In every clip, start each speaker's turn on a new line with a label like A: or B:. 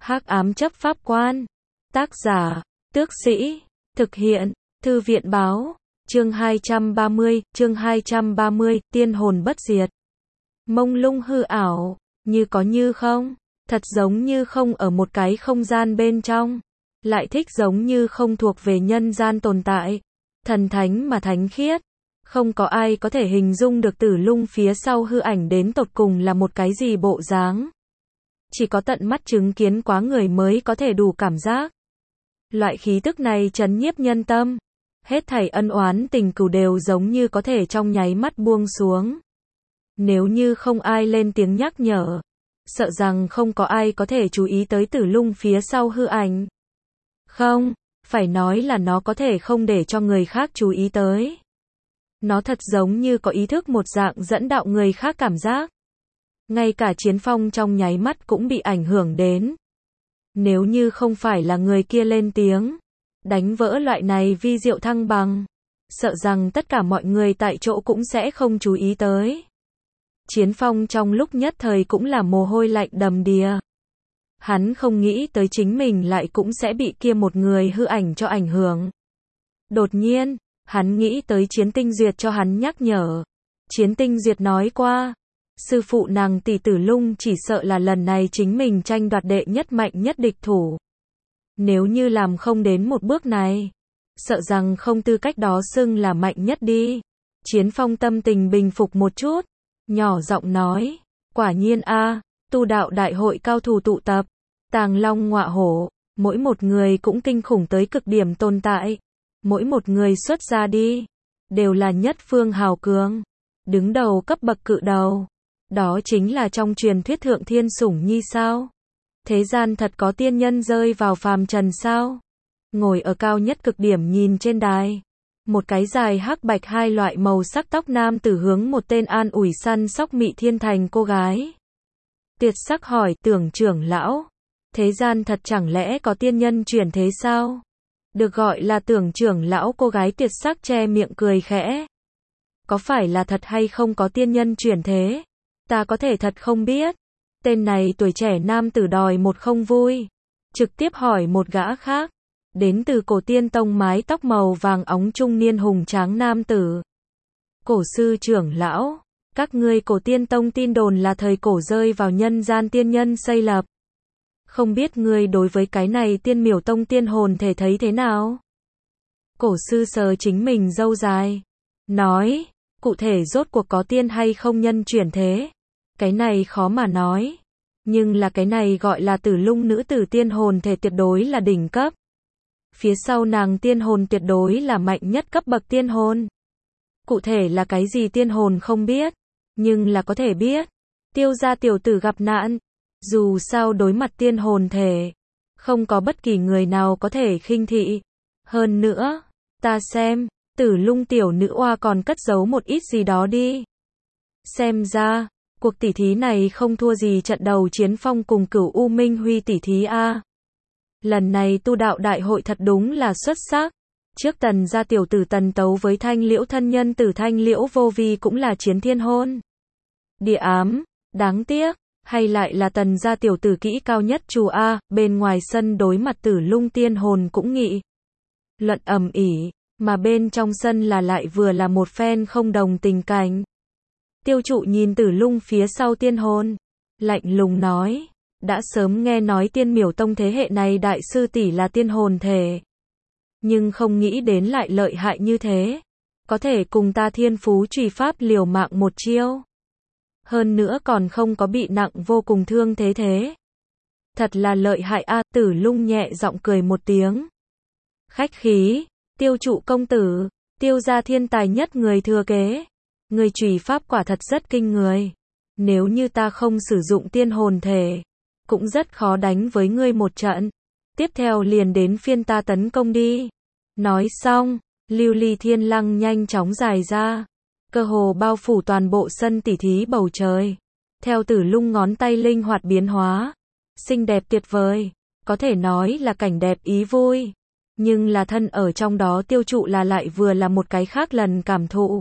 A: Hắc ám chấp pháp quan. Tác giả, Tước Sĩ. Thực hiện, Thư viện báo. Chương 230, tiên hồn bất diệt. Mông lung hư ảo, như có như không, thật giống như không ở một cái không gian bên trong, lại thích giống như không thuộc về nhân gian tồn tại. Thần thánh mà thánh khiết, không có ai có thể hình dung được Tử Lung phía sau hư ảnh đến tột cùng là một cái gì bộ dáng. Chỉ có tận mắt chứng kiến quá người mới có thể đủ cảm giác. Loại khí tức này trấn nhiếp nhân tâm, hết thảy ân oán tình cừu đều giống như có thể trong nháy mắt buông xuống. Nếu như không ai lên tiếng nhắc nhở, sợ rằng không có ai có thể chú ý tới Tử Lung phía sau hư ảnh. Không, phải nói là nó có thể không để cho người khác chú ý tới. Nó thật giống như có ý thức một dạng dẫn đạo người khác cảm giác. Ngay cả Chiến Phong trong nháy mắt cũng bị ảnh hưởng đến. Nếu như không phải là người kia lên tiếng, đánh vỡ loại này vi diệu thăng bằng, sợ rằng tất cả mọi người tại chỗ cũng sẽ không chú ý tới. Chiến Phong trong lúc nhất thời cũng là mồ hôi lạnh đầm đìa. Hắn không nghĩ tới chính mình lại cũng sẽ bị kia một người hư ảnh cho ảnh hưởng. Đột nhiên, hắn nghĩ tới Chiến Tinh Duyệt cho hắn nhắc nhở. Chiến Tinh Duyệt nói qua, sư phụ nàng tỷ Tử Lung chỉ sợ là lần này chính mình tranh đoạt đệ nhất mạnh nhất địch thủ. Nếu như làm không đến một bước này, sợ rằng không tư cách đó xưng là mạnh nhất đi. Chiến Phong tâm tình bình phục một chút, nhỏ giọng nói, quả nhiên a, tu đạo đại hội cao thủ tụ tập, tàng long ngọa hổ, mỗi một người cũng kinh khủng tới cực điểm tồn tại. Mỗi một người xuất ra đi, đều là nhất phương hào cường, đứng đầu cấp bậc cự đầu. Đó chính là trong truyền thuyết thượng thiên sủng nhi sao? Thế gian thật có tiên nhân rơi vào phàm trần sao? Ngồi ở cao nhất cực điểm nhìn trên đài, một cái dài hắc bạch hai loại màu sắc tóc nam tử hướng một tên an ủi săn sóc Mị Thiên Thành cô gái. Tiệt sắc hỏi, Tưởng trưởng lão, thế gian thật chẳng lẽ có tiên nhân chuyển thế sao? Được gọi là Tưởng trưởng lão, cô gái Tiệt sắc che miệng cười khẽ. Có phải là thật hay không có tiên nhân chuyển thế? Ta có thể thật không biết. Tên này tuổi trẻ nam tử đòi một không vui, trực tiếp hỏi một gã khác, đến từ Cổ Tiên Tông mái tóc màu vàng óng trung niên hùng tráng nam tử. Cổ sư trưởng lão, các ngươi Cổ Tiên Tông tin đồn là thời cổ rơi vào nhân gian tiên nhân xây lập. Không biết ngươi đối với cái này Tiên Miểu Tông tiên hồn thể thấy thế nào? Cổ sư sờ chính mình râu dài, nói, cụ thể rốt cuộc có tiên hay không nhân chuyển thế? Cái này khó mà nói. Nhưng là cái này gọi là Tử Lung nữ tử tiên hồn thể tuyệt đối là đỉnh cấp. Phía sau nàng tiên hồn tuyệt đối là mạnh nhất cấp bậc tiên hồn. Cụ thể là cái gì tiên hồn không biết, nhưng là có thể biết. Tiêu gia tiểu tử gặp nạn. Dù sao đối mặt tiên hồn thể, không có bất kỳ người nào có thể khinh thị. Hơn nữa, ta xem, Tử Lung tiểu nữ oa còn cất giấu một ít gì đó đi. Xem ra, cuộc tỉ thí này không thua gì trận đầu Chiến Phong cùng Cửu U Minh Huy tỉ thí a. Lần này tu đạo đại hội thật đúng là xuất sắc. Trước Tần gia tiểu tử Tần Tấu với Thanh Liễu thân nhân tử Thanh Liễu vô vi cũng là chiến thiên hôn. Địa ám, đáng tiếc, hay lại là Tần gia tiểu tử kỹ cao nhất chù a, bên ngoài sân đối mặt Tử Lung tiên hồn cũng nghị luận ầm ĩ, mà bên trong sân là lại vừa là một phen không đồng tình cảnh. Tiêu Trụ nhìn Tử Lung phía sau tiên hồn, lạnh lùng nói, đã sớm nghe nói Tiên Miểu Tông thế hệ này đại sư tỷ là tiên hồn thể, nhưng không nghĩ đến lại lợi hại như thế, có thể cùng ta Thiên Phú Trùy Pháp liều mạng một chiêu. Hơn nữa còn không có bị nặng vô cùng thương thế thế. Thật là lợi hại a. Tử Lung nhẹ giọng cười một tiếng. Khách khí, Tiêu Trụ công tử, Tiêu gia thiên tài nhất người thừa kế. Người trùy pháp quả thật rất kinh người. Nếu như ta không sử dụng tiên hồn thể, cũng rất khó đánh với ngươi một trận. Tiếp theo liền đến phiên ta tấn công đi. Nói xong, lưu ly thiên lăng nhanh chóng dài ra, cơ hồ bao phủ toàn bộ sân tỉ thí bầu trời. Theo Tử Lung ngón tay linh hoạt biến hóa, xinh đẹp tuyệt vời, có thể nói là cảnh đẹp ý vui. Nhưng là thân ở trong đó Tiêu Trụ là lại vừa là một cái khác lần cảm thụ.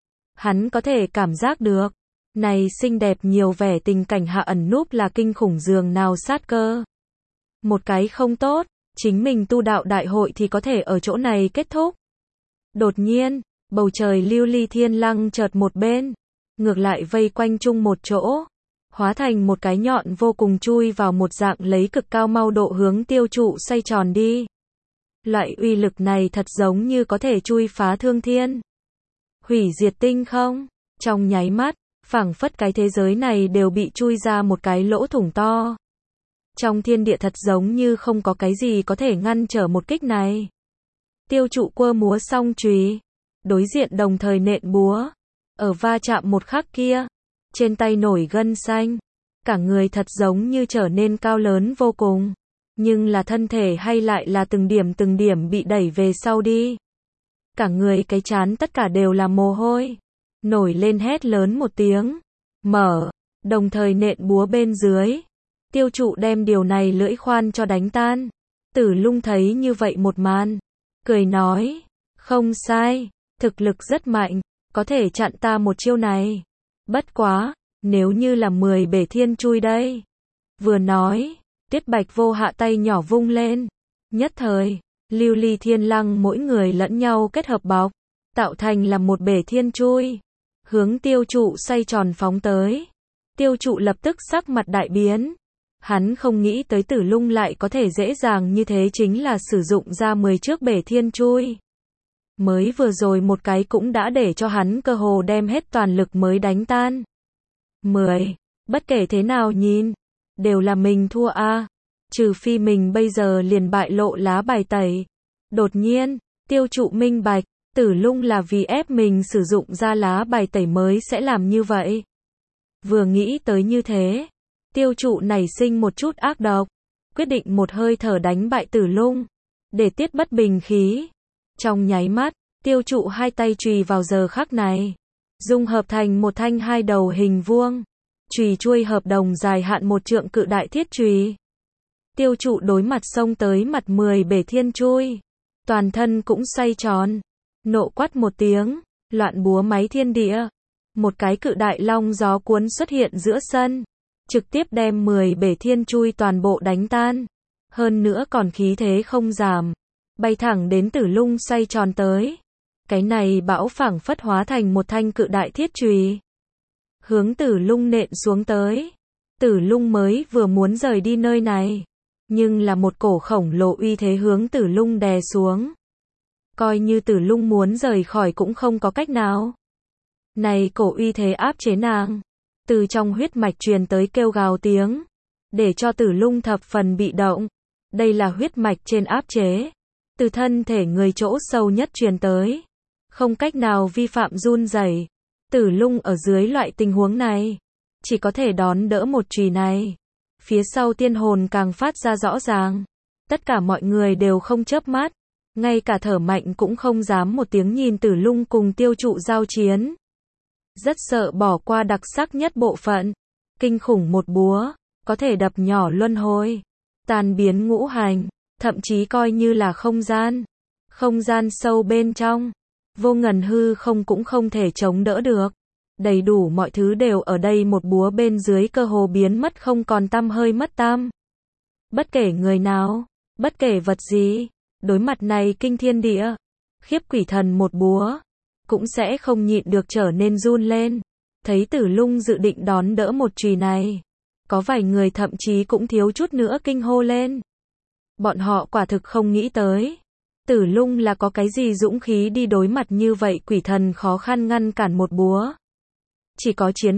A: Hắn có thể cảm giác được, này xinh đẹp nhiều vẻ tình cảnh hạ ẩn núp là kinh khủng dường nào sát cơ. một cái không tốt, chính mình tu đạo đại hội thì có thể ở chỗ này kết thúc. Đột nhiên, bầu trời lưu ly thiên lăng chợt một bên, ngược lại vây quanh chung một chỗ, hóa thành một cái nhọn vô cùng chui vào một dạng lấy cực cao mau độ hướng tiêu trụ xoay tròn đi. Loại uy lực này thật giống như có thể chui phá thương thiên, hủy diệt tinh không. Trong nháy mắt, phảng phất cái thế giới này đều bị chui ra một cái lỗ thủng to. Trong thiên địa thật giống như không có cái gì có thể ngăn trở một kích này. Tiêu trụ quơ múa song chùy, đối diện đồng thời nện búa. Ở va chạm một khắc kia, trên tay nổi gân xanh, cả người thật giống như trở nên cao lớn vô cùng. Nhưng là thân thể hay lại là từng điểm bị đẩy về sau đi. Cả người cái trán tất cả đều là mồ hôi. Nổi lên hét lớn một tiếng. Mở, đồng thời nện búa bên dưới. Tiêu trụ đem điều này lưỡi khoan cho đánh tan. Tử Lung thấy như vậy một màn, cười nói, không sai, thực lực rất mạnh, có thể chặn ta một chiêu này. Bất quá, nếu như là 10 bể thiên chui đây. Vừa nói, Tiết Bạch Vô hạ tay nhỏ vung lên. Nhất thời, lưu ly thiên lăng mỗi người lẫn nhau kết hợp bọc, tạo thành là một bể thiên chui. Hướng tiêu trụ xoay tròn phóng tới. Tiêu trụ lập tức sắc mặt đại biến. Hắn không nghĩ tới Tử Lung lại có thể dễ dàng như thế, chính là sử dụng ra 10 chiếc bể thiên chui. Mới vừa rồi một cái cũng đã để cho hắn cơ hồ đem hết toàn lực mới đánh tan. 10. Bất kể thế nào nhìn, đều là mình thua a. Trừ phi mình bây giờ liền bại lộ lá bài tẩy. Đột nhiên, tiêu trụ minh bạch, Tử Lung là vì ép mình sử dụng ra lá bài tẩy mới sẽ làm như vậy. Vừa nghĩ tới như thế, tiêu trụ nảy sinh một chút ác độc, quyết định một hơi thở đánh bại Tử Lung, để tiết bất bình khí. Trong nháy mắt, tiêu trụ hai tay chùy vào giờ khắc này, dung hợp thành một thanh hai đầu hình vuông, chùy chuôi hợp đồng dài hạn 1 trượng cự đại thiết chùy. Tiêu trụ đối mặt xông tới mặt 10 bể thiên chui, toàn thân cũng xoay tròn, nộ quát một tiếng, loạn búa máy thiên địa. Một cái cự đại long gió cuốn xuất hiện giữa sân, trực tiếp đem 10 bể thiên chui toàn bộ đánh tan. Hơn nữa còn khí thế không giảm, bay thẳng đến Tử Lung xoay tròn tới. Cái này bão phảng phất hóa thành một thanh cự đại thiết chùy, hướng Tử Lung nện xuống tới. Tử Lung mới vừa muốn rời đi nơi này, nhưng là một cổ khổng lồ uy thế hướng Tử Lung đè xuống. Coi như Tử Lung muốn rời khỏi cũng không có cách nào. Này cổ uy thế áp chế nàng, từ trong huyết mạch truyền tới kêu gào tiếng, để cho Tử Lung thập phần bị động. Đây là huyết mạch trên áp chế, từ thân thể người chỗ sâu nhất truyền tới, không cách nào vi phạm run rẩy. Tử Lung ở dưới loại tình huống này, chỉ có thể đón đỡ một chùy này. Phía sau tiên hồn càng phát ra rõ ràng. Tất cả mọi người đều không chớp mắt, ngay cả thở mạnh cũng không dám một tiếng nhìn Tử Lung cùng tiêu trụ giao chiến. Rất sợ bỏ qua đặc sắc nhất bộ phận. Kinh khủng một búa, có thể đập nhỏ luân hồi, tan biến ngũ hành, thậm chí coi như là không gian. Không gian sâu bên trong, vô ngần hư không cũng không thể chống đỡ được. Đầy đủ mọi thứ đều ở đây một búa bên dưới cơ hồ biến mất không còn tăm hơi mất tăm. Bất kể người nào, bất kể vật gì, đối mặt này kinh thiên địa, khiếp quỷ thần một búa, cũng sẽ không nhịn được trở nên run lên. Thấy Tử Lung dự định đón đỡ một chùy này, có vài người thậm chí cũng thiếu chút nữa kinh hô lên. Bọn họ quả thực không nghĩ tới, Tử Lung là có cái gì dũng khí đi đối mặt như vậy quỷ thần khó khăn ngăn cản một búa. Chỉ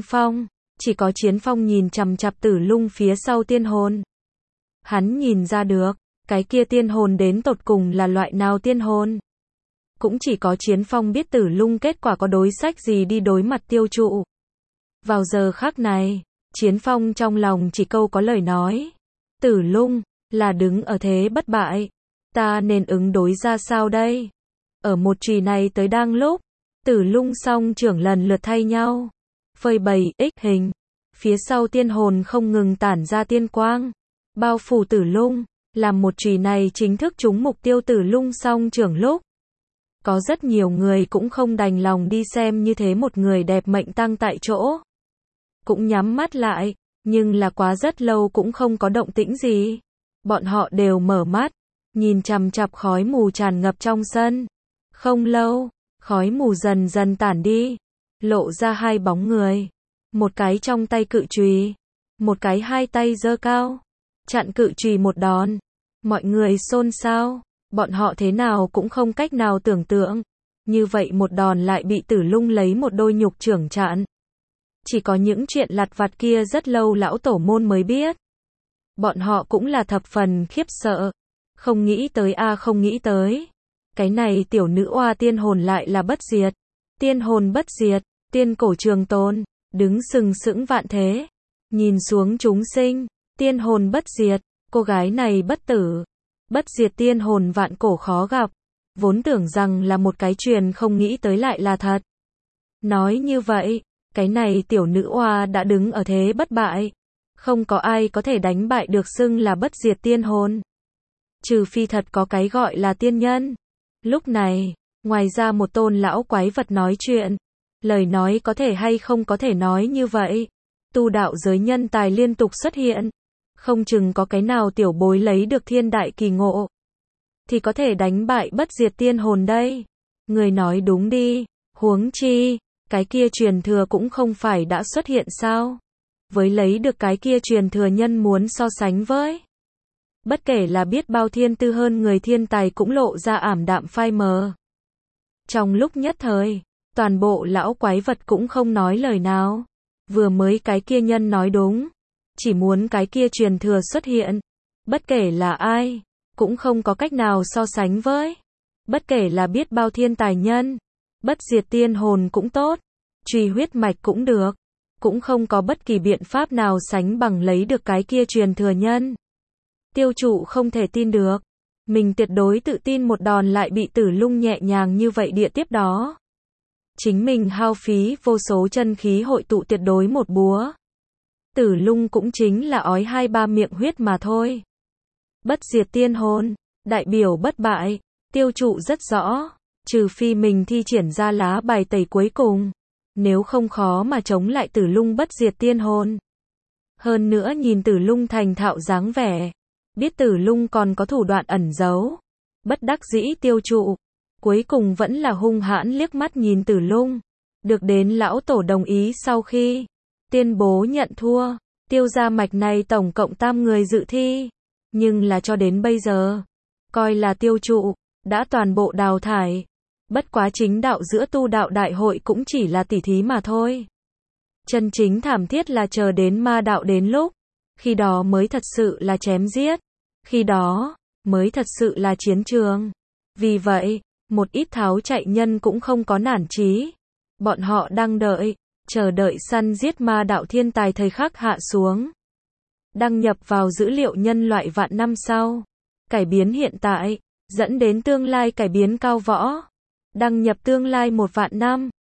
A: có Chiến Phong nhìn chằm chằm Tử Lung phía sau tiên hồn. Hắn nhìn ra được, cái kia tiên hồn đến tột cùng là loại nào tiên hồn. Cũng chỉ có Chiến Phong biết Tử Lung kết quả có đối sách gì đi đối mặt tiêu trụ. Vào giờ khắc này, Chiến Phong trong lòng chỉ câu có lời nói. Tử Lung, là đứng ở thế bất bại. Ta nên ứng đối ra sao đây? Ở một chùy này tới đang lúc, Tử Lung song trưởng lần lượt thay nhau, phơi bày ích hình. Phía sau tiên hồn không ngừng tản ra tiên quang, bao phủ Tử Lung, làm một chùy này chính thức trúng mục tiêu Tử Lung song trưởng lúc. Có rất nhiều người cũng không đành lòng đi xem như thế một người đẹp mệnh tăng tại chỗ. Cũng nhắm mắt lại, nhưng là quá rất lâu cũng không có động tĩnh gì. Bọn họ đều mở mắt, nhìn chằm chằm khói mù tràn ngập trong sân. Không lâu, khói mù dần dần tản đi, lộ ra hai bóng người. Một cái trong tay cự chùy, một cái hai tay giơ cao, chặn cự chùy một đòn. Mọi người xôn xao, bọn họ thế nào cũng không cách nào tưởng tượng. Như vậy một đòn lại bị Tử Lung lấy một đôi nhục chưởng chặn. Chỉ có những chuyện lặt vặt kia rất lâu lão tổ môn mới biết. Bọn họ cũng là thập phần khiếp sợ. Không nghĩ tới không nghĩ tới. Cái này tiểu nữ oa tiên hồn lại là bất diệt. Tiên hồn bất diệt, tiên cổ trường tồn, đứng sừng sững vạn thế. Nhìn xuống chúng sinh, tiên hồn bất diệt, cô gái này bất tử. Bất diệt tiên hồn vạn cổ khó gặp. Vốn tưởng rằng là một cái truyền không nghĩ tới lại là thật. Nói như vậy, cái này tiểu nữ oa đã đứng ở thế bất bại. Không có ai có thể đánh bại được xưng là bất diệt tiên hồn. Trừ phi thật có cái gọi là tiên nhân. Lúc này, ngoài ra một tôn lão quái vật nói chuyện. Lời nói có thể hay không có thể nói như vậy. Tu đạo giới nhân tài liên tục xuất hiện. Không chừng có cái nào tiểu bối lấy được thiên đại kỳ ngộ. Thì có thể đánh bại bất diệt tiên hồn đây. Người nói đúng đi. Huống chi, cái kia truyền thừa cũng không phải đã xuất hiện sao. Với lấy được cái kia truyền thừa nhân muốn so sánh với. Bất kể là biết bao thiên tư hơn người thiên tài cũng lộ ra ảm đạm phai mờ. Trong lúc nhất thời, toàn bộ lão quái vật cũng không nói lời nào. Vừa mới cái kia nhân nói đúng. Chỉ muốn cái kia truyền thừa xuất hiện. Bất kể là ai, cũng không có cách nào so sánh với. Bất kể là biết bao thiên tài nhân. Bất diệt tiên hồn cũng tốt. Truy huyết mạch cũng được. Cũng không có bất kỳ biện pháp nào sánh bằng lấy được cái kia truyền thừa nhân. Tiêu trụ không thể tin được. Mình tuyệt đối tự tin một đòn lại bị Tử Lung nhẹ nhàng như vậy địa tiếp đó. Chính mình hao phí vô số chân khí hội tụ tuyệt đối một búa. Tử Lung cũng chính là ói 2-3 miệng huyết mà thôi. Bất diệt tiên hồn, đại biểu bất bại, tiêu trụ rất rõ. Trừ phi mình thi triển ra lá bài tẩy cuối cùng. Nếu không khó mà chống lại Tử Lung bất diệt tiên hồn. Hơn nữa nhìn Tử Lung thành thạo dáng vẻ. Biết Tử Lung còn có thủ đoạn ẩn giấu. Bất đắc dĩ tiêu trụ. Cuối cùng vẫn là hung hãn liếc mắt nhìn Tử Lung. Được đến lão tổ đồng ý sau khi tuyên bố nhận thua. Tiêu gia mạch này tổng cộng 8 người dự thi. Nhưng là cho đến bây giờ, coi là tiêu trụ, đã toàn bộ đào thải. Bất quá chính đạo giữa tu đạo đại hội cũng chỉ là tỉ thí mà thôi. Chân chính thảm thiết là chờ đến ma đạo đến lúc. Khi đó mới thật sự là chém giết. Khi đó, mới thật sự là chiến trường. Vì vậy, một ít tháo chạy nhân cũng không có nản chí. Bọn họ đang đợi, chờ đợi săn giết ma đạo thiên tài thời khắc hạ xuống. Đăng nhập vào dữ liệu nhân loại vạn năm sau. Cải biến hiện tại, dẫn đến tương lai cải biến cao võ. Đăng nhập tương lai 1 vạn năm.